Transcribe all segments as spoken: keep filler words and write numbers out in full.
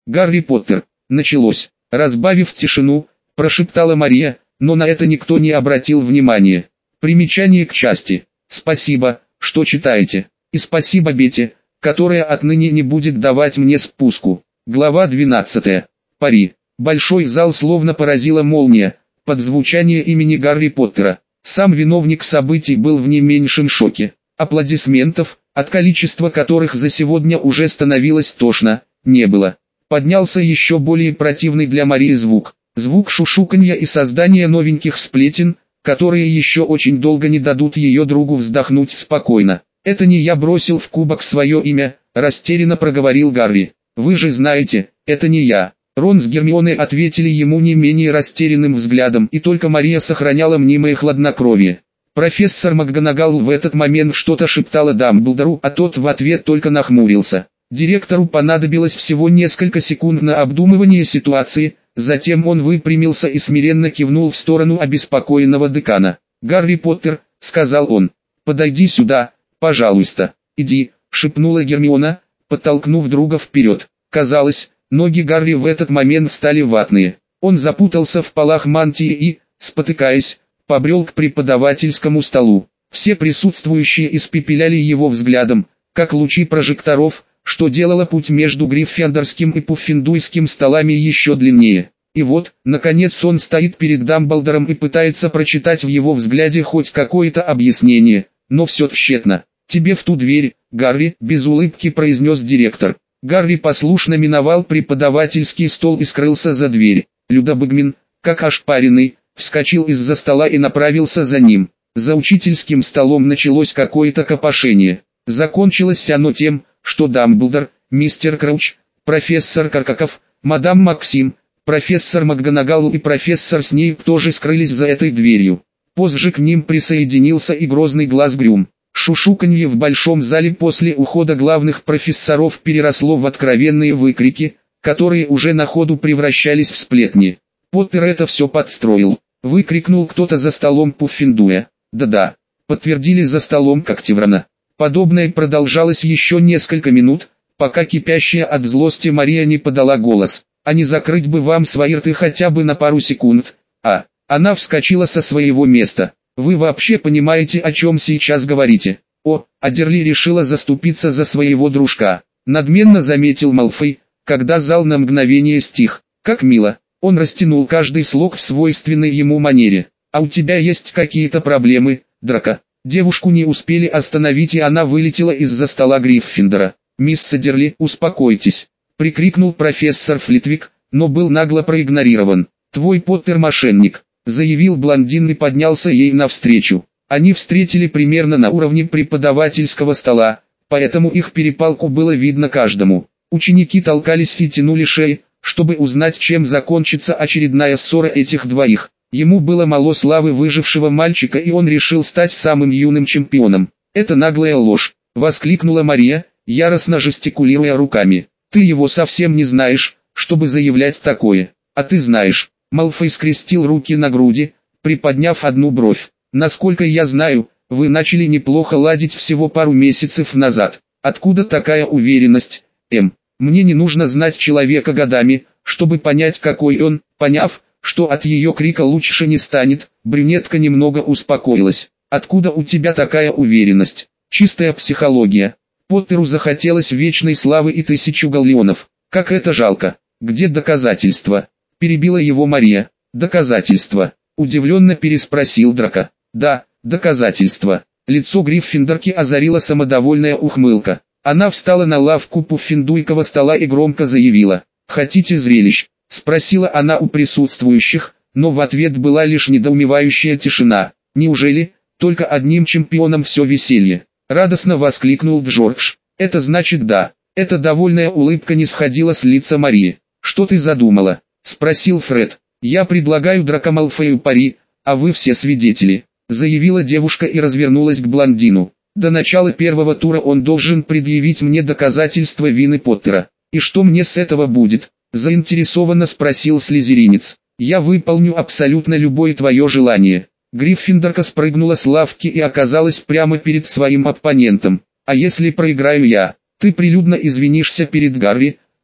Гарри Поттер. Началось. Разбавив тишину, прошептала Мария, но на это никто не обратил внимания. Примечание к части. Спасибо, что читаете. И спасибо Бете, которая отныне не будет давать мне спуску. Глава двенадцатая. Пари. Большой зал словно поразила молния, под звучание имени Гарри Поттера. Сам виновник событий был в не меньшем шоке. Аплодисментов, от количества которых за сегодня уже становилось тошно, не было. Поднялся еще более противный для Марии звук. Звук шушуканья и создания новеньких сплетен, которые еще очень долго не дадут ее другу вздохнуть спокойно. «Это не я бросил в кубок свое имя», – растерянно проговорил Гарри. «Вы же знаете, это не я». Рон с Гермионой ответили ему не менее растерянным взглядом, и только Мария сохраняла мнимое хладнокровие. Профессор МакГонагал в этот момент что-то шептала Дамблдору, а тот в ответ только нахмурился. Директору понадобилось всего несколько секунд на обдумывание ситуации, затем он выпрямился и смиренно кивнул в сторону обеспокоенного декана. «Гарри Поттер», — сказал он, — «подойди сюда, пожалуйста». «Иди», — шепнула Гермиона, подтолкнув друга вперед. Казалось, ноги Гарри в этот момент стали ватные. Он запутался в полах мантии и, спотыкаясь, побрел к преподавательскому столу. Все присутствующие испепеляли его взглядом, как лучи прожекторов, что делало путь между Гриффиндорским и Пуффендуйским столами еще длиннее. И вот, наконец он стоит перед Дамблдором и пытается прочитать в его взгляде хоть какое-то объяснение, но все тщетно. «Тебе в ту дверь, Гарри», — без улыбки произнес директор. Гарри послушно миновал преподавательский стол и скрылся за дверь. Люда Багмин, как ошпаренный, вскочил из-за стола и направился за ним. За учительским столом началось какое-то копошение. Закончилось оно тем, что Дамблдор, мистер Крауч, профессор Каркаков, мадам Максим, профессор МакГонагал и профессор Снейп тоже скрылись за этой дверью. Позже к ним присоединился и грозный глаз Грюм. Шушуканье в большом зале после ухода главных профессоров переросло в откровенные выкрики, которые уже на ходу превращались в сплетни. «Поттер это все подстроил», — выкрикнул кто-то за столом Пуффендуя. «Да-да», — подтвердили за столом Когтеврана. Подобное продолжалось еще несколько минут, пока кипящая от злости Мария не подала голос. «А не закрыть бы вам свои рты хотя бы на пару секунд?» А, она вскочила со своего места. «Вы вообще понимаете, о чем сейчас говорите?» «О, Адерли решила заступиться за своего дружка», — надменно заметил Малфой, когда зал на мгновение стих. «Как мило!» Он растянул каждый слог в свойственной ему манере. «А у тебя есть какие-то проблемы, Драко?» Девушку не успели остановить, и она вылетела из-за стола Гриффиндора. «Мисс Адерли, успокойтесь!» — прикрикнул профессор Флитвик, но был нагло проигнорирован. «Твой Поттер мошенник», — заявил блондин и поднялся ей навстречу. Они встретили примерно на уровне преподавательского стола, поэтому их перепалку было видно каждому. Ученики толкались и тянули шеи, чтобы узнать, чем закончится очередная ссора этих двоих. Ему было мало славы выжившего мальчика, и он решил стать самым юным чемпионом. «Это наглая ложь», — воскликнула Мария, яростно жестикулируя руками. «Ты его совсем не знаешь, чтобы заявлять такое. А ты знаешь». Малфой скрестил руки на груди, приподняв одну бровь. «Насколько я знаю, вы начали неплохо ладить всего пару месяцев назад. Откуда такая уверенность, Эм? Мне не нужно знать человека годами, чтобы понять, какой он». Поняв, что от ее крика лучше не станет, брюнетка немного успокоилась. «Откуда у тебя такая уверенность?» «Чистая психология. Поттеру захотелось вечной славы и тысячу галлеонов. Как это жалко. Где доказательства?» Перебила его Мария. «Доказательства?» Удивленно переспросил Драко. «Да, доказательства». Лицо Гриффиндорки озарила самодовольная ухмылка. Она встала на лавку пуффендуйкова стола и громко заявила. «Хотите зрелищ?» Спросила она у присутствующих, но в ответ была лишь недоумевающая тишина. «Неужели, только одним чемпионом все веселье?» Радостно воскликнул Джордж. «Это значит да». Эта довольная улыбка не сходила с лица Марии. «Что ты задумала?» Спросил Фред. «Я предлагаю Драко Малфою пари, а вы все свидетели», заявила девушка и развернулась к блондину. «До начала первого тура он должен предъявить мне доказательства вины Поттера. И что мне с этого будет?» Заинтересованно спросил слизеринец. «Я выполню абсолютно любое твое желание». Гриффиндорка спрыгнула с лавки и оказалась прямо перед своим оппонентом. «А если проиграю я? Ты прилюдно извинишься перед Гарри,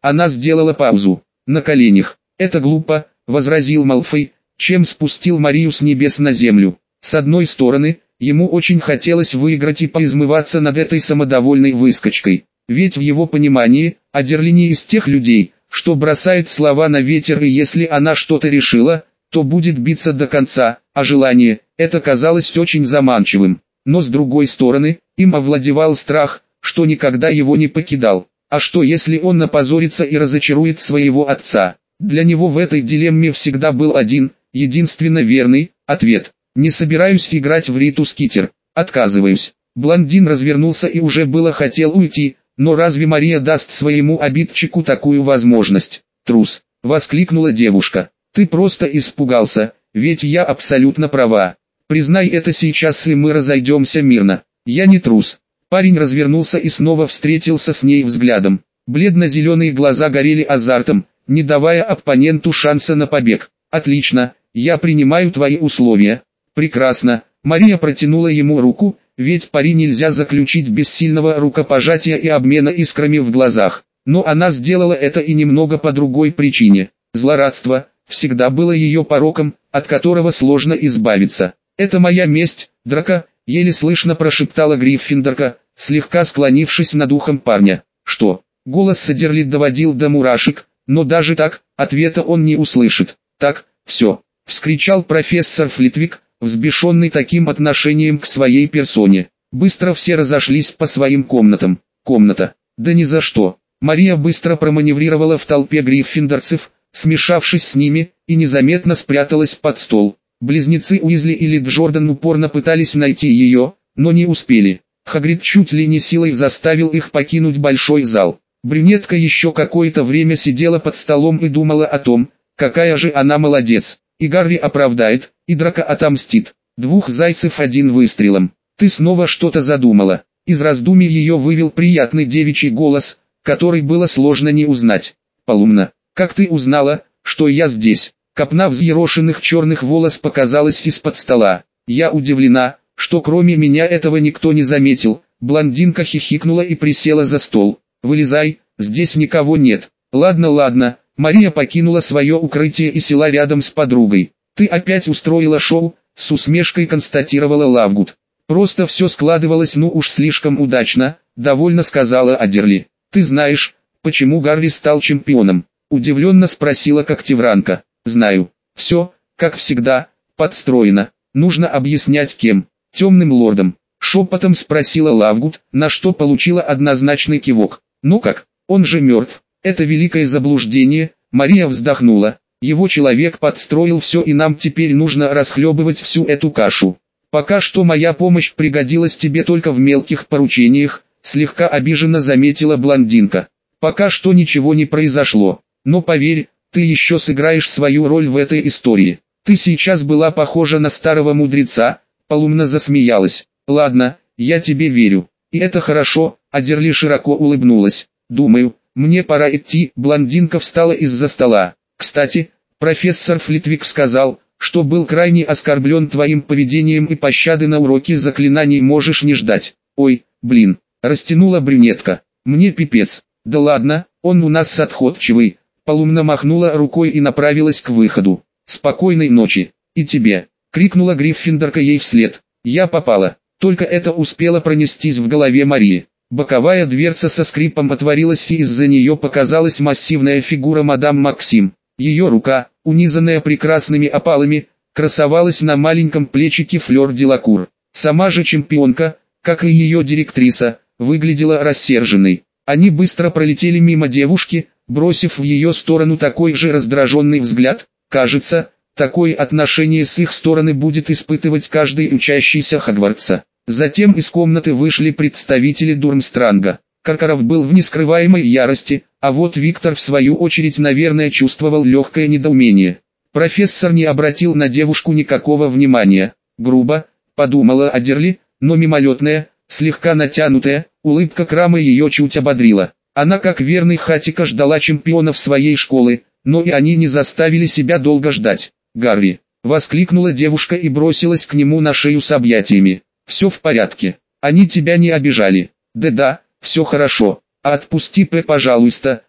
Она сделала паузу. На коленях. «Это глупо», — возразил Малфой, чем спустил Марию с небес на землю. С одной стороны, ему очень хотелось выиграть и поизмываться над этой самодовольной выскочкой. Ведь в его понимании, Адерли не из тех людей, что бросает слова на ветер, и если она что-то решила, то будет биться до конца, а желание, это казалось очень заманчивым. Но с другой стороны, им овладевал страх, что никогда его не покидал. А что если он напозорится и разочарует своего отца? Для него в этой дилемме всегда был один, единственно верный, ответ. «Не собираюсь играть в Риту Скитер. Отказываюсь». Блондин развернулся и уже было хотел уйти, но разве Мария даст своему обидчику такую возможность? «Трус!» — воскликнула девушка. «Ты просто испугался, ведь я абсолютно права. Признай это сейчас, и мы разойдемся мирно». «Я не трус». Парень развернулся и снова встретился с ней взглядом. Бледно-зеленые глаза горели азартом, не давая оппоненту шанса на побег. «Отлично, я принимаю твои условия». «Прекрасно». Мария протянула ему руку, ведь пари нельзя заключить без сильного рукопожатия и обмена искрами в глазах. Но она сделала это и немного по другой причине. Злорадство всегда было ее пороком, от которого сложно избавиться. «Это моя месть, Драко», — еле слышно прошептала Гриффиндорка, слегка склонившись над ухом парня. «Что?» Голос Садерли доводил до мурашек, но даже так, ответа он не услышит. «Так, все», — вскричал профессор Флитвик, взбешенный таким отношением к своей персоне. Быстро все разошлись по своим комнатам. Комната. Да ни за что. Мария быстро проманеврировала в толпе гриффиндорцев, смешавшись с ними, и незаметно спряталась под стол. Близнецы Уизли или Джордан упорно пытались найти ее, но не успели. Хагрид чуть ли не силой заставил их покинуть большой зал. Брюнетка еще какое-то время сидела под столом и думала о том, какая же она молодец. И Гарри оправдает, и Драко отомстит. Двух зайцев одним выстрелом. «Ты снова что-то задумала». Из раздумий ее вывел приятный девичий голос, который было сложно не узнать. «Полумна, как ты узнала, что я здесь?» Копна взъерошенных черных волос показалась из-под стола. «Я удивлена, что кроме меня этого никто не заметил». Блондинка хихикнула и присела за стол. «Вылезай, здесь никого нет». «Ладно, ладно». Мария покинула свое укрытие и села рядом с подругой. «Ты опять устроила шоу», — с усмешкой констатировала Лавгуд. «Просто все складывалось ну уж слишком удачно», — довольно сказала Адерли. «Ты знаешь, почему Гарри стал чемпионом?» — удивленно спросила Когтевранка. «Знаю. Все, как всегда, подстроено. Нужно объяснять кем. Темным лордом». Шепотом спросила Лавгуд, на что получила однозначный кивок. «Ну как, он же мертв». «Это великое заблуждение», — Мария вздохнула. «Его человек подстроил все, и нам теперь нужно расхлебывать всю эту кашу. Пока что моя помощь пригодилась тебе только в мелких поручениях», — слегка обиженно заметила блондинка. «Пока что ничего не произошло. Но поверь, ты еще сыграешь свою роль в этой истории. Ты сейчас была похожа на старого мудреца», — Полумна засмеялась. «Ладно, я тебе верю. И это хорошо», — Адерли широко улыбнулась. «Думаю, мне пора идти». Блондинка встала из-за стола. «Кстати, профессор Флитвик сказал, что был крайне оскорблен твоим поведением и пощады на уроке заклинаний можешь не ждать». «Ой, блин», — растянула брюнетка. «Мне пипец». «Да ладно, он у нас отходчивый». Полумна махнула рукой и направилась к выходу. «Спокойной ночи. И тебе», — крикнула Гриффиндорка ей вслед. «Я попала». Только это успело пронестись в голове Марии. Боковая дверца со скрипом отворилась, и из-за нее показалась массивная фигура мадам Максим. Ее рука, унизанная прекрасными опалами, красовалась на маленьком плечике Флёр Делакур. Сама же чемпионка, как и ее директриса, выглядела рассерженной. Они быстро пролетели мимо девушки, бросив в ее сторону такой же раздраженный взгляд. Кажется, такое отношение с их стороны будет испытывать каждый учащийся Хогвартса. Затем из комнаты вышли представители Дурмстранга. Каркаров был в нескрываемой ярости, а вот Виктор в свою очередь, наверное, чувствовал легкое недоумение. Профессор не обратил на девушку никакого внимания. Грубо, подумала Адерли, но мимолетная, слегка натянутая, улыбка Крама ее чуть ободрила. Она как верный Хатико ждала чемпионов своей школы, но и они не заставили себя долго ждать. «Гарри!» — воскликнула девушка и бросилась к нему на шею с объятиями. «Все в порядке. Они тебя не обижали?» «Да-да, все хорошо. А отпусти П, пожалуйста»,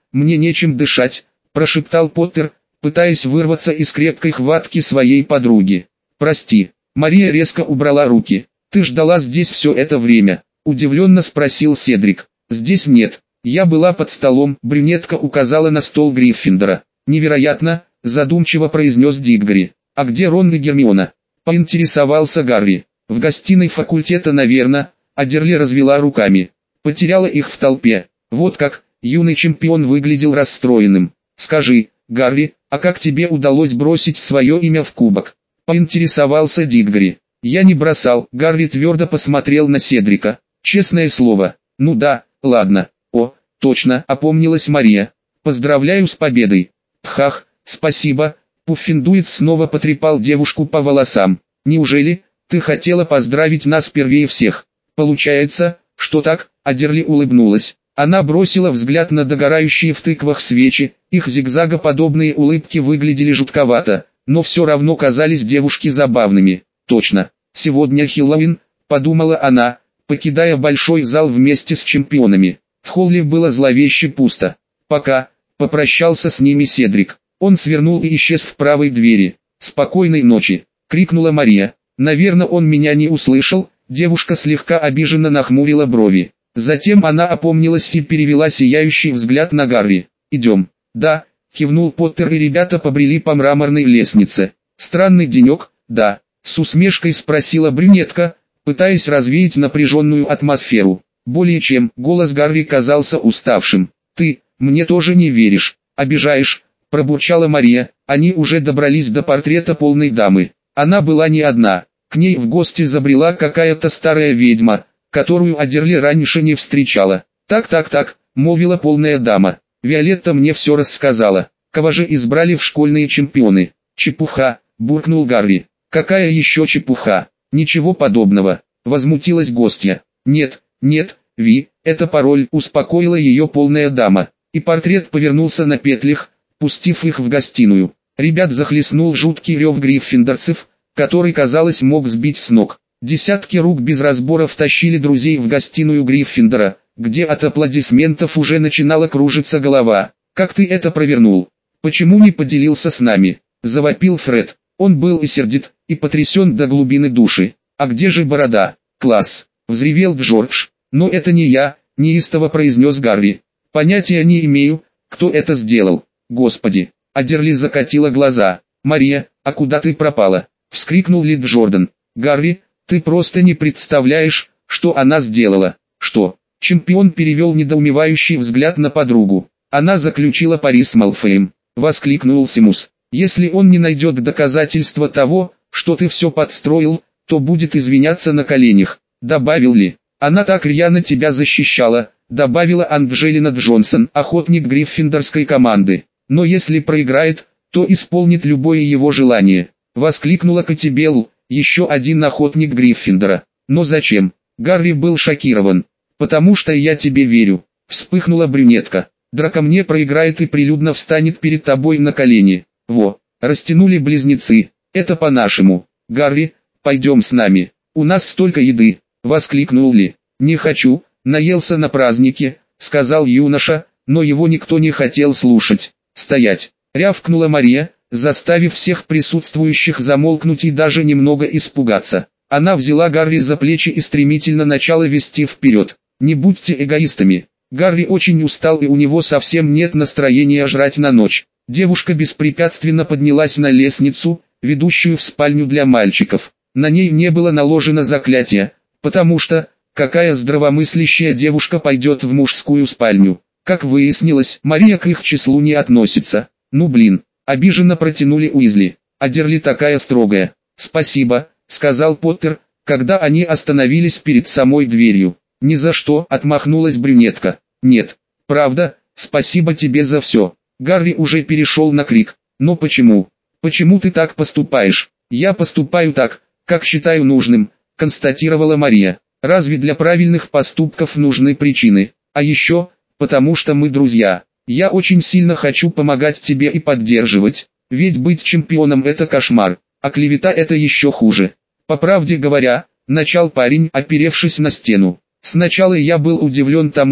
мне нечем дышать», – прошептал Поттер, пытаясь вырваться из крепкой хватки своей подруги. «Прости». Мария резко убрала руки. «Ты ждала здесь все это время?» – удивленно спросил Седрик. «Здесь нет. Я была под столом», – брюнетка указала на стол Гриффиндора. «Невероятно», – задумчиво произнес Диггори. «А где Рон и Гермиона?» – поинтересовался Гарри. «В гостиной факультета, наверное», – Адерли развела руками. «Потеряла их в толпе». «Вот как», – юный чемпион выглядел расстроенным. «Скажи, Гарри, а как тебе удалось бросить свое имя в кубок?» – поинтересовался Диггори. «Я не бросал», – Гарри твердо посмотрел на Седрика. «Честное слово». «Ну да, ладно». «О, точно», – опомнилась Мария. «Поздравляю с победой». «Пхах, спасибо», – Пуффиндуец снова потрепал девушку по волосам. «Неужели ты хотела поздравить нас первее всех?» «Получается, что так?» – Адерли улыбнулась. Она бросила взгляд на догорающие в тыквах свечи, их зигзагоподобные улыбки выглядели жутковато, но все равно казались девушке забавными. «Точно, сегодня Хэллоуин», – подумала она, покидая большой зал вместе с чемпионами. В холле было зловеще пусто. «Пока», – попрощался с ними Седрик. Он свернул и исчез в правой двери. «Спокойной ночи», – крикнула Мария. «Наверное, он меня не услышал», – девушка слегка обиженно нахмурила брови. Затем она опомнилась и перевела сияющий взгляд на Гарри. «Идем». «Да», – кивнул Поттер, и ребята побрели по мраморной лестнице. «Странный денек, да?» – с усмешкой спросила брюнетка, пытаясь развеять напряженную атмосферу. «Более чем», – голос Гарри казался уставшим. «Ты, мне тоже не веришь, обижаешь», – пробурчала Мария. Они уже добрались до портрета полной дамы. Она была не одна. К ней в гости забрела какая-то старая ведьма, которую Адерли раньше не встречала. «Так-так-так», — молвила полная дама. «Виолетта мне все рассказала. Кого же избрали в школьные чемпионы?» «Чепуха», — буркнул Гарри. «Какая еще чепуха? Ничего подобного», — возмутилась гостья. «Нет, нет, Ви, это пароль», — успокоила ее полная дама. И портрет повернулся на петлях, пустив их в гостиную. Ребят захлестнул жуткий рев гриффиндорцев, который, казалось, мог сбить с ног. Десятки рук без разбора втащили друзей в гостиную Гриффиндора, где от аплодисментов уже начинала кружиться голова. «Как ты это провернул? Почему не поделился с нами?» – завопил Фред. Он был и сердит, и потрясен до глубины души. «А где же борода?» «Класс!» – взревел Джордж. «Но это не я», – неистово произнес Гарри. «Понятия не имею, кто это сделал. Господи!» Адерли закатила глаза. «Мария, а куда ты пропала?» – вскрикнул Ли Джордан. «Гарри, ты просто не представляешь, что она сделала». «Что?» – чемпион перевел недоумевающий взгляд на подругу. «Она заключила пари с Малфоем», – воскликнул Симус. «Если он не найдет доказательства того, что ты все подстроил, то будет извиняться на коленях», – добавил Ли. «Она так рьяно тебя защищала», – добавила Анджелина Джонсон, охотник гриффиндорской команды. «Но если проиграет, то исполнит любое его желание», – воскликнула Кати Белл, еще один охотник Гриффиндора. «Но зачем?» Гарри был шокирован. «Потому что я тебе верю», – вспыхнула брюнетка. «Драко мне проиграет и прилюдно встанет перед тобой на колени». «Во!» – растянули близнецы. «Это по-нашему. Гарри, пойдем с нами. У нас столько еды», – воскликнул Ли. «Не хочу, наелся на празднике», – сказал юноша, но его никто не хотел слушать. «Стоять!» – рявкнула Мария, заставив всех присутствующих замолкнуть и даже немного испугаться. Она взяла Гарри за плечи и стремительно начала вести вперед. «Не будьте эгоистами. Гарри очень устал и у него совсем нет настроения жрать на ночь». Девушка беспрепятственно поднялась на лестницу, ведущую в спальню для мальчиков. На ней не было наложено заклятие, потому что, какая здравомыслящая девушка пойдет в мужскую спальню? Как выяснилось, Мария к их числу не относится. «Ну блин», — обиженно протянули Уизли. «Адерли такая строгая». «Спасибо», — сказал Поттер, когда они остановились перед самой дверью. «Ни за что», — отмахнулась брюнетка. «Нет, правда, спасибо тебе за все». Гарри уже перешел на крик. «Но почему? Почему ты так поступаешь?» «Я поступаю так, как считаю нужным», — констатировала Мария. «Разве для правильных поступков нужны причины? А еще, потому что мы друзья. Я очень сильно хочу помогать тебе и поддерживать, ведь быть чемпионом — это кошмар, а клевета — это еще хуже». «По правде говоря», — начал парень, оперевшись на стену. «Сначала я был удивлен тому,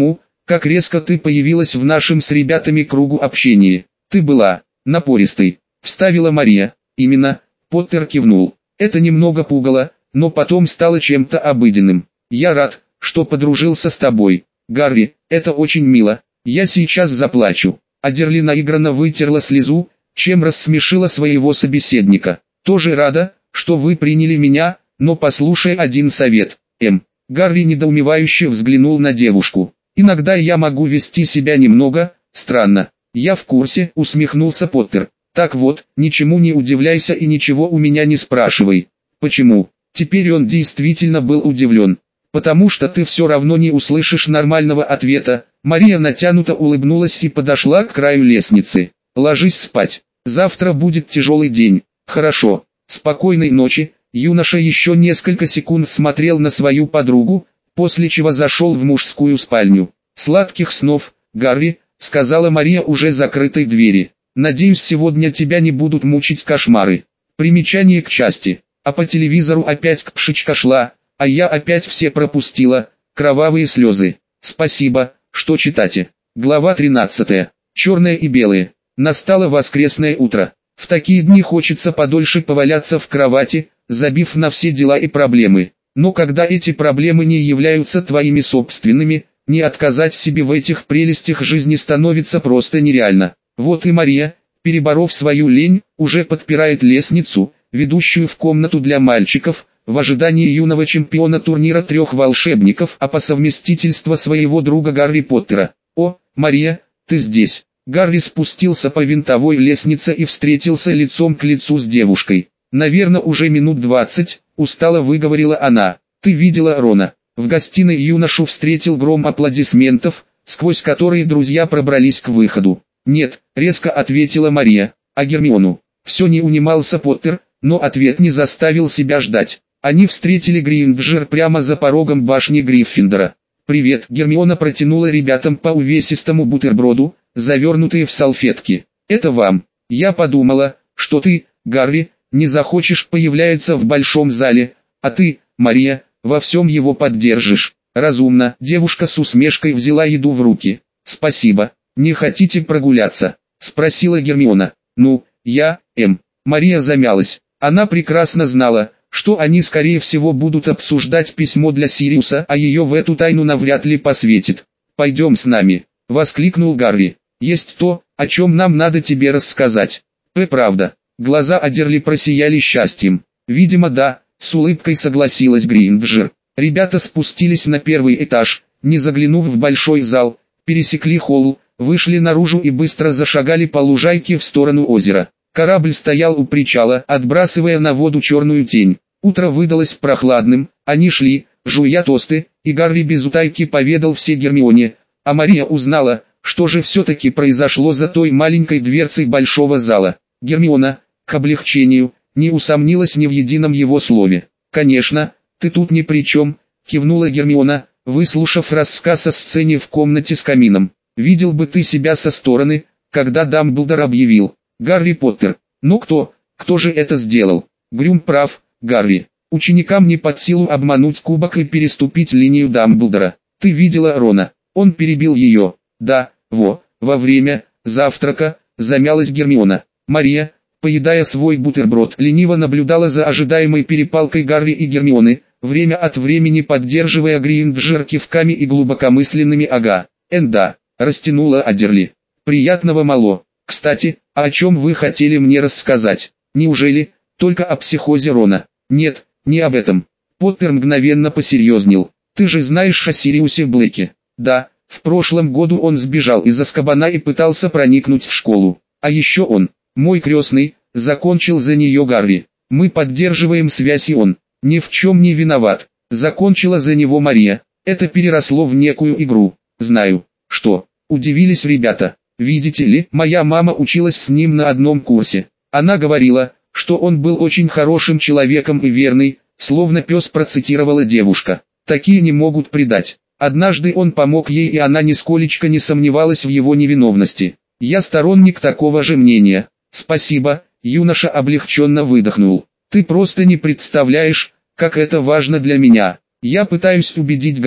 как резко ты появилась в нашем с ребятами кругу общения. Ты была напористой, вставила Мария. Именно, Поттер кивнул. Это немного пугало, но потом стало чем-то обыденным. Я рад, что подружился с тобой, Гарри, это очень мило. Я сейчас заплачу. Адерли наигранно вытерла слезу, чем рассмешила своего собеседника. Тоже рада, что вы приняли меня, но послушай один совет, М. Гарри недоумевающе взглянул на девушку. Иногда я могу вести себя немного странно. Я в курсе, усмехнулся Поттер. Так вот, ничему не удивляйся и ничего у меня не спрашивай. Почему? Теперь он действительно был удивлен. Потому что ты все равно не услышишь нормального ответа. Мария натянуто улыбнулась и подошла к краю лестницы. Ложись спать. Завтра будет тяжелый день. Хорошо. Спокойной ночи. Юноша еще несколько секунд смотрел на свою подругу, после чего зашел в мужскую спальню. «Сладких снов, Гарри», — сказала Мария уже закрытой двери. «Надеюсь, сегодня тебя не будут мучить кошмары». Примечание к части. А по телевизору опять кпшечка шла, а я опять все пропустила, кровавые слезы. Спасибо, что читаете. Глава тринадцатая. Черное и белое. Настало воскресное утро. В такие дни хочется подольше поваляться в кровати, забив на все дела и проблемы. Но когда эти проблемы не являются твоими собственными, не отказать себе в этих прелестях жизни становится просто нереально. Вот и Мария, переборов свою лень, уже подпирает лестницу, ведущую в комнату для мальчиков, в ожидании юного чемпиона турнира трех волшебников, а по совместительству своего друга Гарри Поттера. «О, Мария, ты здесь!» Гарри спустился по винтовой лестнице и встретился лицом к лицу с девушкой. «Наверное, уже минут двадцать», — устало выговорила она. «Ты видела Рона?» В гостиной юношу встретил гром аплодисментов, сквозь которые друзья пробрались к выходу. «Нет», — резко ответила Мария. «А Гермиону?» Все не унимался Поттер, но ответ не заставил себя ждать. Они встретили Гринджер прямо за порогом башни Гриффиндора. «Привет», — Гермиона протянула ребятам по увесистому бутерброду, завернутые в салфетки. «Это вам. Я подумала, что ты, Гарри, не захочешь появляться в большом зале, а ты, Мария, во всем его поддержишь». «Разумно», — девушка с усмешкой взяла еду в руки. «Спасибо. Не хотите прогуляться?» — спросила Гермиона. «Ну, я, М». Мария замялась. Она прекрасно знала, что они скорее всего будут обсуждать письмо для Сириуса, а ее в эту тайну навряд ли посвятит. «Пойдем с нами», — воскликнул Гарри. «Есть то, о чем нам надо тебе рассказать». «П, правда». Глаза Адерли просияли счастьем. «Видимо, да», — с улыбкой согласилась Гринджер. Ребята спустились на первый этаж, не заглянув в большой зал, пересекли холл, вышли наружу и быстро зашагали по лужайке в сторону озера. Корабль стоял у причала, отбрасывая на воду черную тень. Утро выдалось прохладным, они шли, жуя тосты, и Гарри без утайки поведал все Гермионе, а Мария узнала, что же все-таки произошло за той маленькой дверцей большого зала. Гермиона, к облегчению, не усомнилась ни в едином его слове. «Конечно, ты тут ни при чем», — кивнула Гермиона, выслушав рассказ о сцене в комнате с камином. «Видел бы ты себя со стороны, когда Дамблдор объявил. Гарри Поттер. Ну кто, кто же это сделал?» Грюм прав, Гарри. Ученикам не под силу обмануть кубок и переступить линию Дамблдора. Ты видела Рона? Он перебил ее. Да, во, во время завтрака, замялась Гермиона. Мария, поедая свой бутерброд, лениво наблюдала за ожидаемой перепалкой Гарри и Гермионы, время от времени поддерживая Гринджер кивками и глубокомысленными «ага». «Энда», растянула Адерли. «Приятного мало. Кстати, а о чем вы хотели мне рассказать? Неужели только о психозе Рона?» «Нет, не об этом». Поттер мгновенно посерьезнел. «Ты же знаешь о Сириусе Блэке?» «Да, в прошлом году он сбежал из Азкабана и пытался проникнуть в школу. А еще он, мой крестный, закончил за нее Гарри. Мы поддерживаем связь и он ни в чем не виноват. Закончила за него Мария. Это переросло в некую игру. Знаю, что». Удивились ребята. «Видите ли, моя мама училась с ним на одном курсе. Она говорила, что он был очень хорошим человеком и верный, словно пес, процитировала девушка. Такие не могут предать. Однажды он помог ей, и она нисколечко не сомневалась в его невиновности. Я сторонник такого же мнения». «Спасибо», юноша облегченно выдохнул. «Ты просто не представляешь, как это важно для меня. Я пытаюсь убедить Гарри,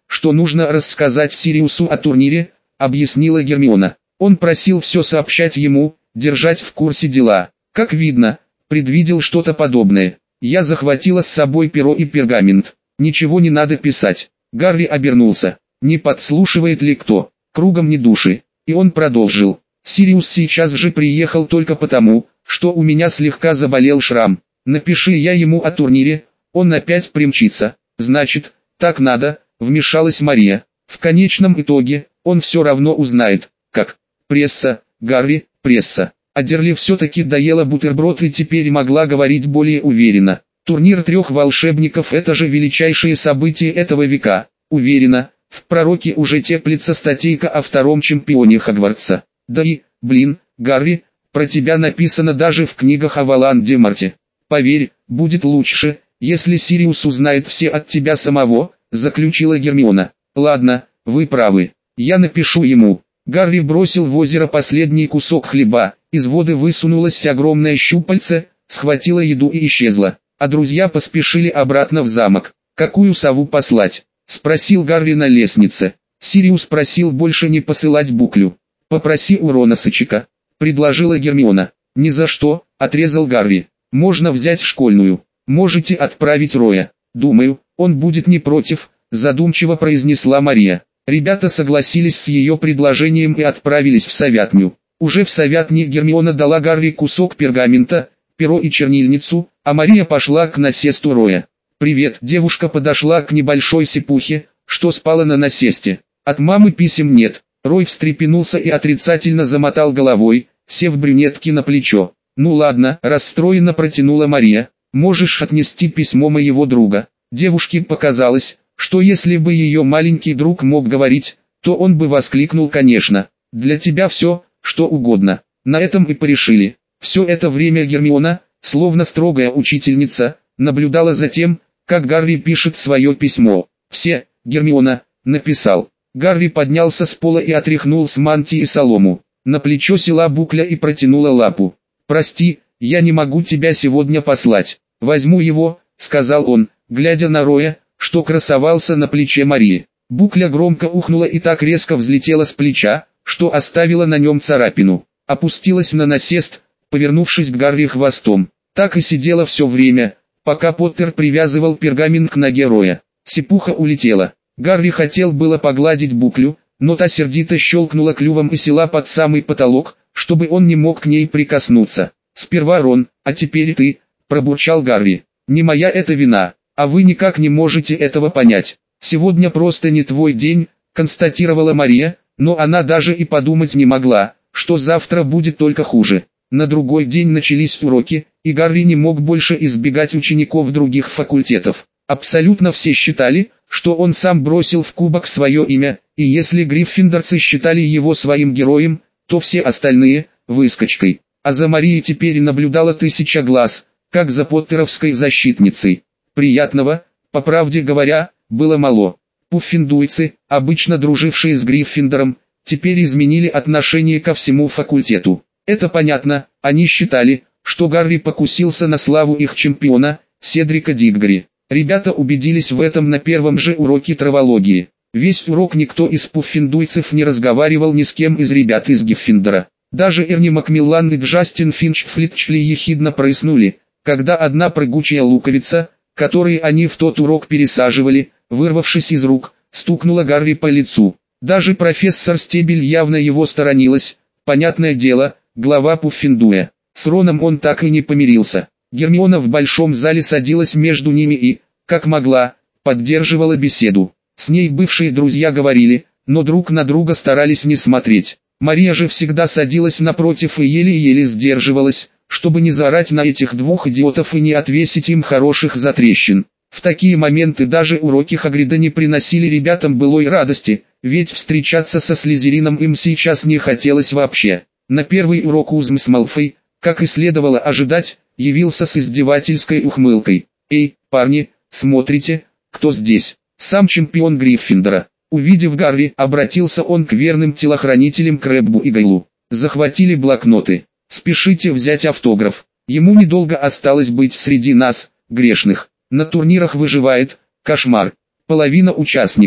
что нужно рассказать Сириусу о турнире, объяснила Гермиона. Он просил все сообщать ему, держать в курсе дела. Как видно, предвидел что-то подобное. Я захватила с собой перо и пергамент. Ничего не надо писать. Гарри обернулся. Не подслушивает ли кто? Кругом ни души. И он продолжил. Сириус сейчас же приехал только потому, что у меня слегка заболел шрам. Напиши я ему о турнире, он опять примчится. Значит, так надо, вмешалась Мария. В конечном итоге, он все равно узнает, как. Пресса, Гарри, пресса. Адерли все-таки доела бутерброд и теперь могла говорить более уверенно. Турнир трех волшебников – это же величайшее событие этого века. Уверена, в пророке уже теплится статейка о втором чемпионе Хогвартса. Да и, блин, Гарри, про тебя написано даже в книгах о Волан-де-Морте. Поверь, будет лучше, если Сириус узнает все от тебя самого, заключила Гермиона. Ладно, вы правы, я напишу ему. Гарри бросил в озеро последний кусок хлеба, из воды высунулось огромное щупальце, схватило еду и исчезло, а друзья поспешили обратно в замок. «Какую сову послать?» — спросил Гарри на лестнице. Сириус просил больше не посылать Буклю. «Попроси у Рона Сычика», — предложила Гермиона. «Ни за что», — отрезал Гарри. «Можно взять школьную. Можете отправить Роя. Думаю, он будет не против», — задумчиво произнесла Мария. Ребята согласились с ее предложением и отправились в совятню. Уже в совятне Гермиона дала Гарри кусок пергамента, перо и чернильницу, а Мария пошла к насесту Роя. «Привет!» Девушка подошла к небольшой сипухе, что спала на насесте. «От мамы писем нет». Рой встрепенулся и отрицательно замотал головой, сев брюнетке на плечо. «Ну ладно», расстроенно протянула Мария, «можешь отнести письмо моего друга». Девушке показалось, что если бы ее маленький друг мог говорить, то он бы воскликнул: «Конечно, для тебя все, что угодно». На этом и порешили. Все это время Гермиона, словно строгая учительница, наблюдала за тем, как Гарри пишет свое письмо. «Все, Гермиона», написал. Гарри поднялся с пола и отряхнул с мантии солому. На плечо села Букля и протянула лапу. «Прости, я не могу тебя сегодня послать. Возьму его», сказал он, глядя на Роя, что красовался на плече Марии. Букля громко ухнула и так резко взлетела с плеча, что оставила на нем царапину. Опустилась на насест, повернувшись к Гарри хвостом. Так и сидела все время, пока Поттер привязывал пергамент к ноге Роя. Сипуха улетела. Гарри хотел было погладить Буклю, но та сердито щелкнула клювом и села под самый потолок, чтобы он не мог к ней прикоснуться. «Сперва Рон, а теперь ты», пробурчал Гарри. «Не моя это вина, а вы никак не можете этого понять. Сегодня просто не твой день», констатировала Мария, но она даже и подумать не могла, что завтра будет только хуже. На другой день начались уроки, и Гарри не мог больше избегать учеников других факультетов. Абсолютно все считали, что он сам бросил в кубок свое имя, и если гриффиндорцы считали его своим героем, то все остальные – выскочкой. А за Марией теперь наблюдала тысяча глаз, как за поттеровской защитницей. Приятного, по правде говоря, было мало. Пуффиндуйцы, обычно дружившие с Гриффиндором, теперь изменили отношение ко всему факультету. Это понятно, они считали, что Гарри покусился на славу их чемпиона, Седрика Диггори. Ребята убедились в этом на первом же уроке травологии. Весь урок никто из пуффиндуйцев не разговаривал ни с кем из ребят из Гриффиндора. Даже Эрни Макмиллан и Джастин Финч-Флитчли ехидно прыснули, когда одна прыгучая луковица, которой они в тот урок пересаживали, вырвавшись из рук, стукнула Гарри по лицу. Даже профессор Стебель явно его сторонилась, понятное дело, глава Пуффиндуя. С Роном он так и не помирился. Гермиона в большом зале садилась между ними и, как могла, поддерживала беседу. С ней бывшие друзья говорили, но друг на друга старались не смотреть. Мария же всегда садилась напротив и еле-еле сдерживалась, чтобы не заорать на этих двух идиотов и не отвесить им хороших затрещин. В такие моменты даже уроки Хагрида не приносили ребятам былой радости, ведь встречаться со Слизерином им сейчас не хотелось вообще. На первый урок Узмс Малфой, как и следовало ожидать, явился с издевательской ухмылкой. «Эй, парни, смотрите, кто здесь?» Сам чемпион Гриффиндора. Увидев Гарри, обратился он к верным телохранителям Крэббу и Гайлу. «Захватили блокноты. Спешите взять автограф. Ему недолго осталось быть среди нас, грешных. На турнирах выживает, кошмар. Половина участников,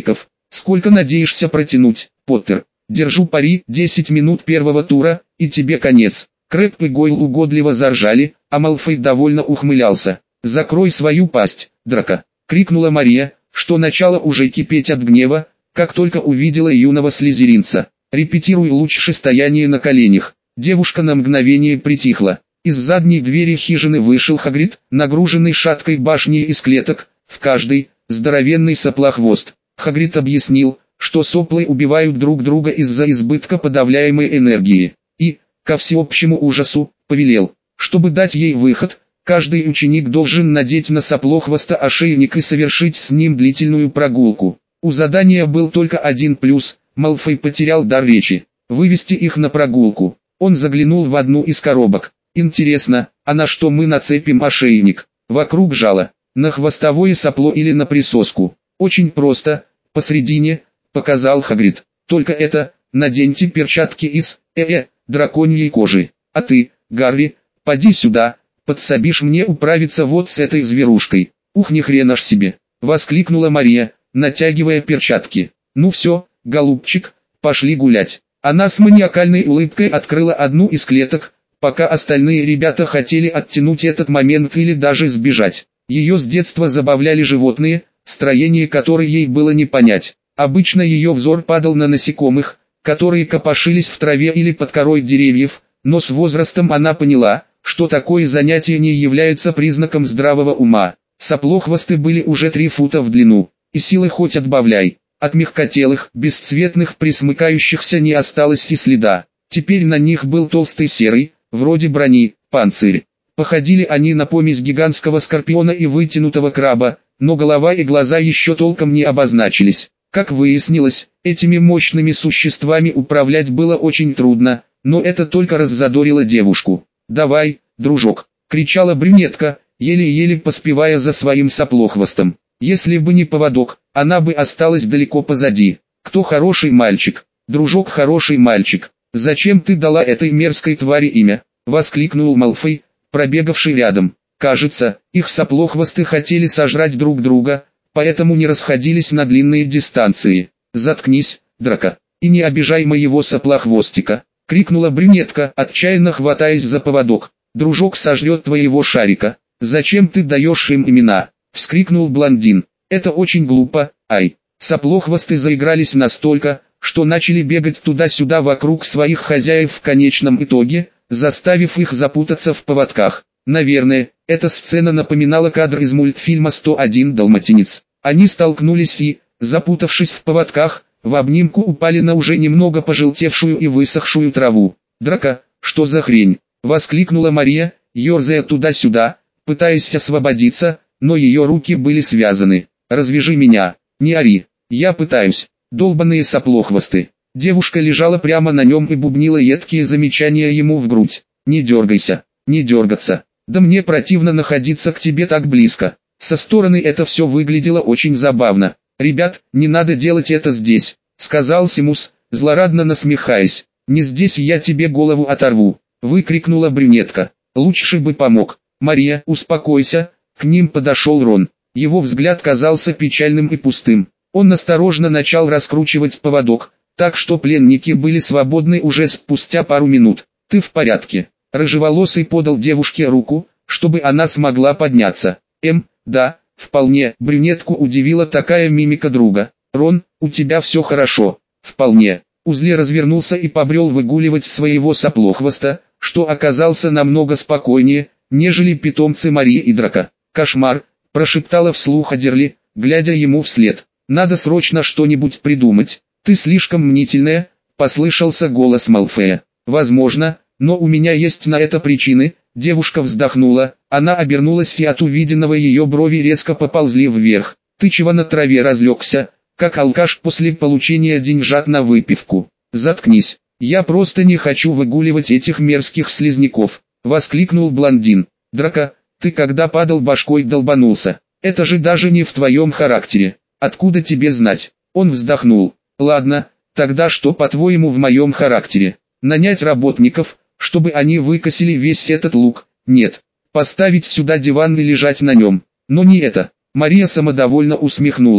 Сколько надеешься протянуть, Поттер? Держу пари, десять минут первого тура, и тебе конец. Крэб и Гойл угодливо заржали, а Малфой довольно ухмылялся. «Закрой свою пасть, Драко!» — крикнула Мария, что начало уже кипеть от гнева, как только увидела юного слизеринца. «Репетируй лучше стояние на коленях». Девушка на мгновение притихла. Из задней двери хижины вышел Хагрид, нагруженный шаткой башней из клеток, в каждой — здоровенный соплохвост. Хагрид объяснил, что соплы убивают друг друга из-за избытка подавляемой энергии, и, ко всеобщему ужасу, повелел, чтобы дать ей выход, каждый ученик должен надеть на соплохвоста ошейник и совершить с ним длительную прогулку. У задания был только один плюс, Малфой потерял дар речи. Вывести их на прогулку. Он заглянул в одну из коробок. Интересно, а на что мы нацепим ошейник? Вокруг жала, на хвостовое сопло или на присоску? Очень просто, посредине, показал Хагрид. Только это, наденьте перчатки из, э-э, драконьей кожи. А ты, Гарри, поди сюда, подсобишь мне управиться вот с этой зверушкой. Ух, ни хрена ж себе, воскликнула Мария, натягивая перчатки. Ну все, голубчик, пошли гулять. Она с маниакальной улыбкой открыла одну из клеток, пока остальные ребята хотели оттянуть этот момент или даже сбежать. Ее с детства забавляли животные, строение которых ей было не понять. Обычно ее взор падал на насекомых, которые копошились в траве или под корой деревьев, но с возрастом она поняла, что такое занятие не является признаком здравого ума. Соплохвосты были уже три фута в длину, и силы хоть отбавляй. От мягкотелых, бесцветных присмыкающихся не осталось и следа. Теперь на них был толстый серый, вроде брони, панцирь. Походили они на помесь гигантского скорпиона и вытянутого краба, но голова и глаза еще толком не обозначились. Как выяснилось, этими мощными существами управлять было очень трудно, но это только раззадорило девушку. «Давай, дружок!» — кричала брюнетка, еле-еле поспевая за своим соплохвостом. Если бы не поводок, она бы осталась далеко позади. «Кто хороший мальчик? Дружок хороший мальчик. Зачем ты дала этой мерзкой твари имя?» — воскликнул Малфой, пробегавший рядом. Кажется, их соплохвосты хотели сожрать друг друга, поэтому не расходились на длинные дистанции. «Заткнись, Драко, и не обижай моего соплохвостика!» — крикнула брюнетка, отчаянно хватаясь за поводок. «Дружок сожрет твоего шарика. Зачем ты даешь им имена?» — вскрикнул блондин. «Это очень глупо, ай!» Соплохвосты заигрались настолько, что начали бегать туда-сюда вокруг своих хозяев в конечном итоге, заставив их запутаться в поводках. Наверное, эта сцена напоминала кадр из мультфильма «сто один Далматинец». Они столкнулись и, запутавшись в поводках, в обнимку упали на уже немного пожелтевшую и высохшую траву. «Драко, что за хрень?» — воскликнула Мария, ерзая туда-сюда, пытаясь освободиться, но ее руки были связаны. «Развяжи меня, не ори, я пытаюсь, долбаные соплохвосты». Девушка лежала прямо на нем и бубнила едкие замечания ему в грудь. «Не дергайся, не дергаться, да мне противно находиться к тебе так близко». Со стороны это все выглядело очень забавно. «Ребят, не надо делать это здесь», — сказал Симус, злорадно насмехаясь. «Не здесь я тебе голову оторву», — выкрикнула брюнетка. «Лучше бы помог». «Мария, успокойся», — к ним подошел Рон. Его взгляд казался печальным и пустым. Он осторожно начал раскручивать поводок, так что пленники были свободны уже спустя пару минут. «Ты в порядке?» Рыжеволосый подал девушке руку, чтобы она смогла подняться. «Эм, да, вполне». Брюнетку удивила такая мимика друга. «Рон, у тебя все хорошо?» «Вполне». Узли развернулся и побрел выгуливать своего соплохвоста, что оказался намного спокойнее, нежели питомцы Марии и Драко. «Кошмар», — прошептала вслух Адерли, глядя ему вслед. «Надо срочно что-нибудь придумать. Ты слишком мнительная», — послышался голос Малфоя. «Возможно, но у меня есть на это причины». Девушка вздохнула, она обернулась и от увиденного ее брови резко поползли вверх. «Ты чего на траве разлегся, как алкаш после получения деньжат на выпивку?» «Заткнись, я просто не хочу выгуливать этих мерзких слизняков», — воскликнул блондин. «Драко, ты когда падал башкой долбанулся? Это же даже не в твоем характере. Откуда тебе знать?» Он вздохнул. «Ладно, тогда что по-твоему в моем характере? Нанять работников, чтобы они выкосили весь этот луг? Нет. Поставить сюда диван и лежать на нем? Но не это». Мария самодовольно усмехнулась.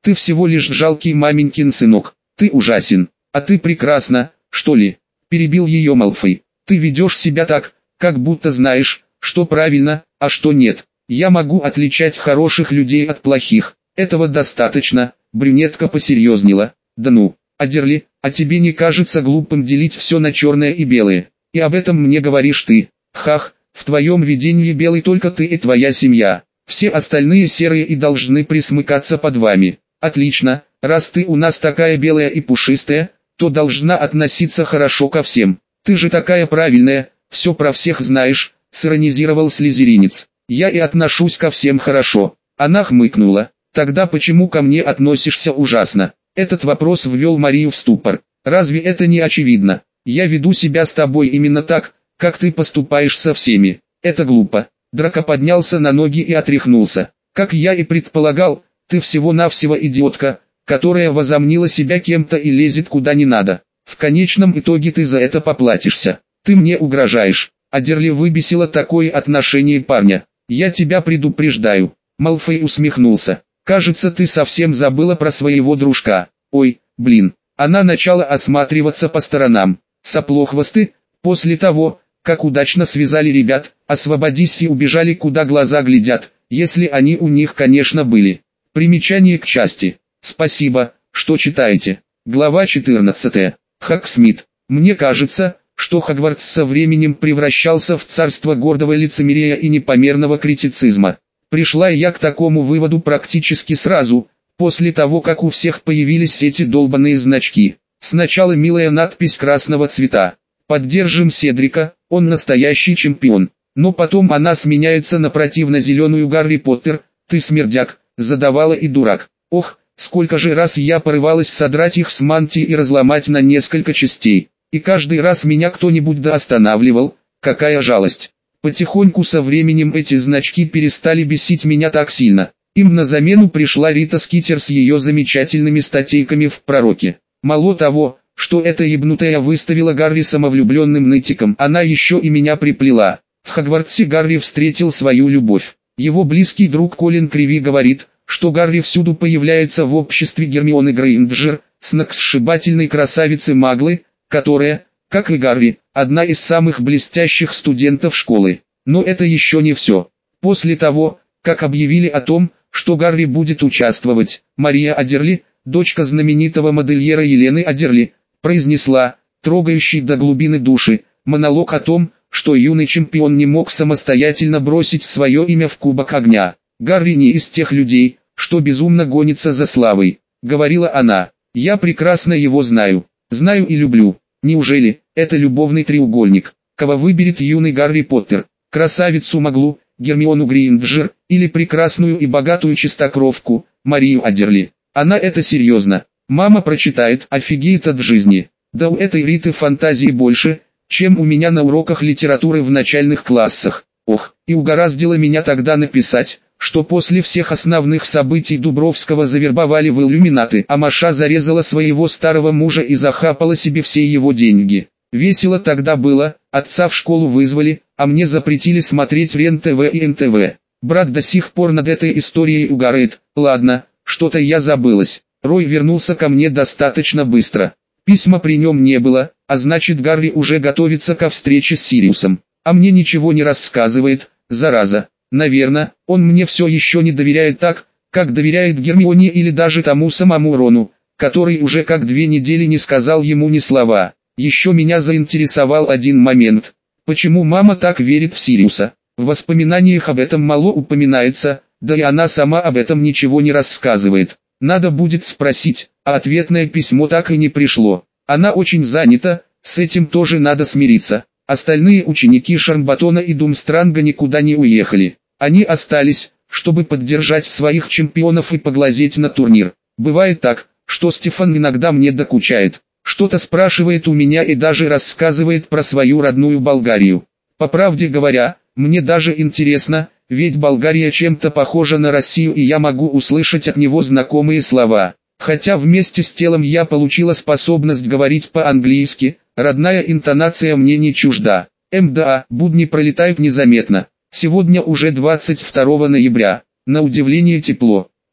Ты всего лишь жалкий маменькин сынок. Ты ужасен. А ты прекрасна, что ли? Перебил ее Малфой. Ты ведешь себя так, как будто знаешь, что правильно, а что нет. Я могу отличать хороших людей от плохих. Этого достаточно. Брюнетка посерьезнела. Да ну, Адерли, а тебе не кажется глупым делить все на черное и белое? И об этом мне говоришь ты. Хах, в твоем видении белый только ты и твоя семья. Все остальные серые и должны присмыкаться под вами. Отлично, раз ты у нас такая белая и пушистая, то должна относиться хорошо ко всем. Ты же такая правильная, все про всех знаешь, сиронизировал слизеринец. Я и отношусь ко всем хорошо. Она хмыкнула. Тогда почему ко мне относишься ужасно? Этот вопрос ввел Марию в ступор. Разве это не очевидно? Я веду себя с тобой именно так, как ты поступаешь со всеми. Это глупо. Драко поднялся на ноги и отряхнулся. Как я и предполагал, ты всего-навсего идиотка, которая возомнила себя кем-то и лезет куда не надо. В конечном итоге ты за это поплатишься. Ты мне угрожаешь. Адерли выбесило такое отношение парня. Я тебя предупреждаю. Малфой усмехнулся. Кажется, ты совсем забыла про своего дружка. Ой, блин. Она начала осматриваться по сторонам. Соплохвосты, после того, как удачно связали ребят, освободись и убежали куда глаза глядят, если они у них, конечно, были. Примечание к части. Спасибо, что читаете. Глава четырнадцатая. Хагсмит. Мне кажется, что Хогвартс со временем превращался в царство гордого лицемерия и непомерного критицизма. Пришла я к такому выводу практически сразу, после того как у всех появились эти долбаные значки. Сначала милая надпись красного цвета. Поддержим Седрика, он настоящий чемпион. Но потом она сменяется на противно-зеленую Гарри Поттер, ты смердяк, задавала и дурак. Ох, сколько же раз я порывалась содрать их с мантии и разломать на несколько частей. И каждый раз меня кто-нибудь да останавливал, какая жалость. Потихоньку со временем эти значки перестали бесить меня так сильно. Им на замену пришла Рита Скитер с ее замечательными статейками в «Пророке». Мало того, что эта ебнутая выставила Гарри самовлюбленным нытиком, она еще и меня приплела. В Хогвартсе Гарри встретил свою любовь. Его близкий друг Колин Криви говорит, что Гарри всюду появляется в обществе Гермионы Грейнджер, сногсшибательной красавицы Маглы, которая, как и Гарри, одна из самых блестящих студентов школы. Но это еще не все. После того, как объявили о том, что Гарри будет участвовать, Мария Адерли, дочка знаменитого модельера Елены Адерли, произнесла, трогающий до глубины души, монолог о том, что юный чемпион не мог самостоятельно бросить свое имя в кубок огня. «Гарри не из тех людей, что безумно гонится за славой», — говорила она. «Я прекрасно его знаю, знаю и люблю. Неужели это любовный треугольник? Кого выберет юный Гарри Поттер? Красавицу Маглу, Гермиону Грейнджер, или прекрасную и богатую чистокровку, Марию Адерли? Она это серьезно. Мама прочитает, офигеет от жизни. Да у этой Риты фантазии больше, чем у меня на уроках литературы в начальных классах. Ох, и угораздило меня тогда написать, что после всех основных событий Дубровского завербовали в иллюминаты, а Маша зарезала своего старого мужа и захапала себе все его деньги. Весело тогда было, отца в школу вызвали, а мне запретили смотреть Рен-ТВ и эн тэ вэ. Брат до сих пор над этой историей угорает. Ладно, что-то я забылась. Рой вернулся ко мне достаточно быстро. Письма при нем не было, а значит Гарри уже готовится ко встрече с Сириусом. А мне ничего не рассказывает, зараза. Наверное, он мне все еще не доверяет так, как доверяет Гермионе или даже тому самому Рону, который уже как две недели не сказал ему ни слова. Еще меня заинтересовал один момент. Почему мама так верит в Сириуса? В воспоминаниях об этом мало упоминается, да и она сама об этом ничего не рассказывает. Надо будет спросить, а ответное письмо так и не пришло. Она очень занята, с этим тоже надо смириться. Остальные ученики Шармбатона и Думстранга никуда не уехали. Они остались, чтобы поддержать своих чемпионов и поглазеть на турнир. Бывает так, что Стефан иногда мне докучает. Что-то спрашивает у меня и даже рассказывает про свою родную Болгарию. По правде говоря, мне даже интересно, ведь Болгария чем-то похожа на Россию и я могу услышать от него знакомые слова. Хотя вместе с телом я получила способность говорить по-английски, родная интонация мне не чужда. МДА, будни пролетают незаметно. Сегодня уже двадцать второго ноября. На удивление тепло.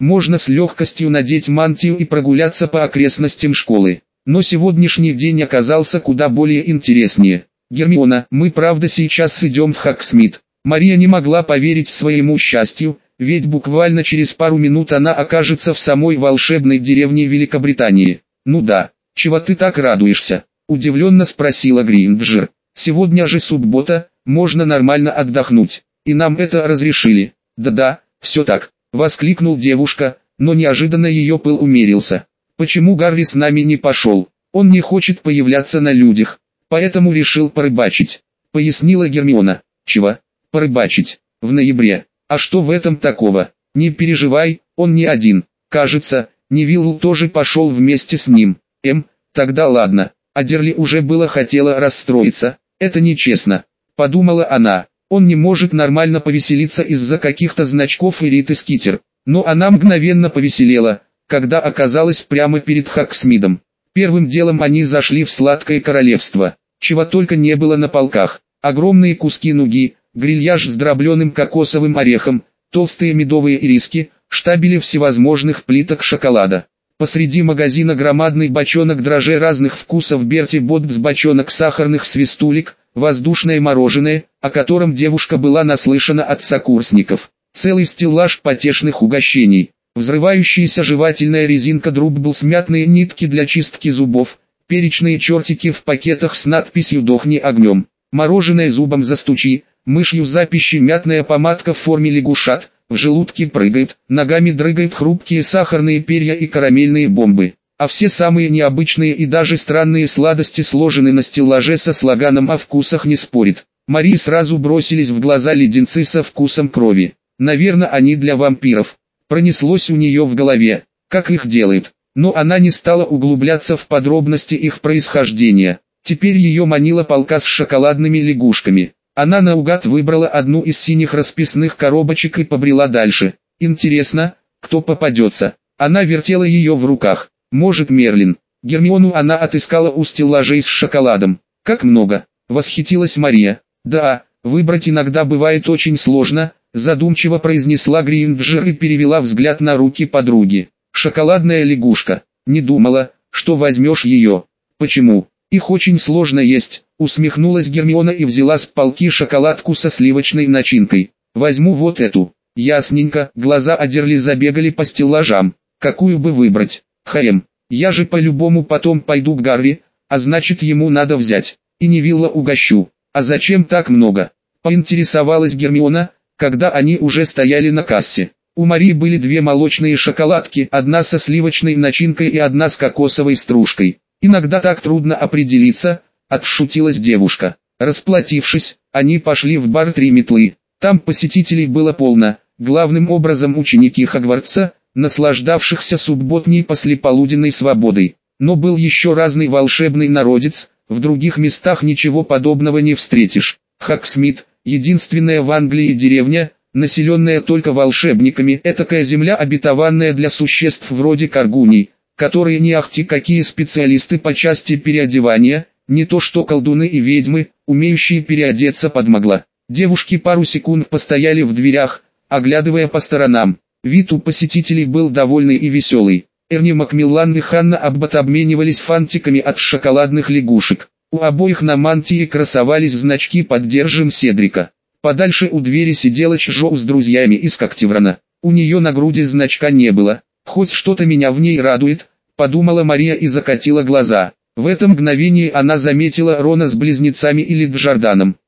можно с легкостью надеть мантию и прогуляться по окрестностям школы. Но сегодняшний день оказался куда более интереснее. «Гермиона, мы правда сейчас идем в Хогсмит?» Мария не могла поверить своему счастью, ведь буквально через пару минут она окажется в самой волшебной деревне Великобритании. «Ну да, чего ты так радуешься?» – удивленно спросила Гринджер. «Сегодня же суббота, можно нормально отдохнуть, и нам это разрешили». «Да-да, все так», – воскликнул девушка, но неожиданно ее пыл умерился. «Почему Гарри с нами не пошел? Он не хочет появляться на людях, поэтому решил порыбачить», – пояснила Гермиона. «Чего? Порыбачить? В ноябре? А что в этом такого? Не переживай, он не один. Кажется, Невилл тоже пошел вместе с ним. Эм, тогда ладно». Адерли уже было хотела расстроиться. «Это нечестно», – подумала она. «Он не может нормально повеселиться из-за каких-то значков и Риты Скитер». Но она мгновенно повеселела, когда оказалась прямо перед Хогсмитом. Первым делом они зашли в Сладкое Королевство. Чего только не было на полках. Огромные куски нуги, грильяж с дробленым кокосовым орехом, толстые медовые ириски, штабели всевозможных плиток шоколада. Посреди магазина громадный бочонок дрожжей разных вкусов Берти Ботбс, бочонок сахарных свистулек, воздушное мороженое, о котором девушка была наслышана от сокурсников. Целый стеллаж потешных угощений. Взрывающаяся жевательная резинка Друбблс, мятные нитки для чистки зубов, перечные чертики в пакетах с надписью «Дохни огнем», мороженое зубом застучи, мышью запищи, мятная помадка в форме лягушат, в желудке прыгают, ногами дрыгают хрупкие сахарные перья и карамельные бомбы. А все самые необычные и даже странные сладости сложены на стеллаже со слоганом «О вкусах не спорит». Марии сразу бросились в глаза леденцы со вкусом крови. «Наверное, они для вампиров». Пронеслось у нее в голове, как их делают, но она не стала углубляться в подробности их происхождения. Теперь ее манила полка с шоколадными лягушками. Она наугад выбрала одну из синих расписных коробочек и побрела дальше. Интересно, кто попадется. Она вертела ее в руках. Может, Мерлин. Гермиону она отыскала у стеллажей с шоколадом. «Как много!» — восхитилась Мария. «Да, выбрать иногда бывает очень сложно», — задумчиво произнесла Гринджер и перевела взгляд на руки подруги. «Шоколадная лягушка. Не думала, что возьмешь ее». «Почему? Их очень сложно есть», — усмехнулась Гермиона и взяла с полки шоколадку со сливочной начинкой. «Возьму вот эту». «Ясненько», глаза Адерли забегали по стеллажам. «Какую бы выбрать? Хэм, я же по-любому потом пойду к Гарри, а значит ему надо взять. И Невилла угощу. А зачем так много?» Поинтересовалась Гермиона, когда они уже стояли на кассе. У Марии были две молочные шоколадки, одна со сливочной начинкой и одна с кокосовой стружкой. «Иногда так трудно определиться», — отшутилась девушка. Расплатившись, они пошли в бар «Три метлы». Там посетителей было полно, главным образом ученики Хогвартса, наслаждавшихся субботней послеполуденной свободой. Но был еще разный волшебный народец, в других местах ничего подобного не встретишь. Хогсмит — единственная в Англии деревня, населенная только волшебниками, этакая земля, обетованная для существ вроде Каргуний, которые не ахти какие специалисты по части переодевания, не то что колдуны и ведьмы, умеющие переодеться подмогла. Девушки пару секунд постояли в дверях, оглядывая по сторонам. Вид у посетителей был довольный и веселый. Эрни Макмиллан и Ханна Аббот обменивались фантиками от шоколадных лягушек. У обоих на мантии красовались значки «Поддержим Седрика». Подальше у двери сидела Чжоу с друзьями из Когтеврана. У нее на груди значка не было. «Хоть что-то меня в ней радует», — подумала Мария и закатила глаза. В это мгновение она заметила Рона с близнецами или Джорданом.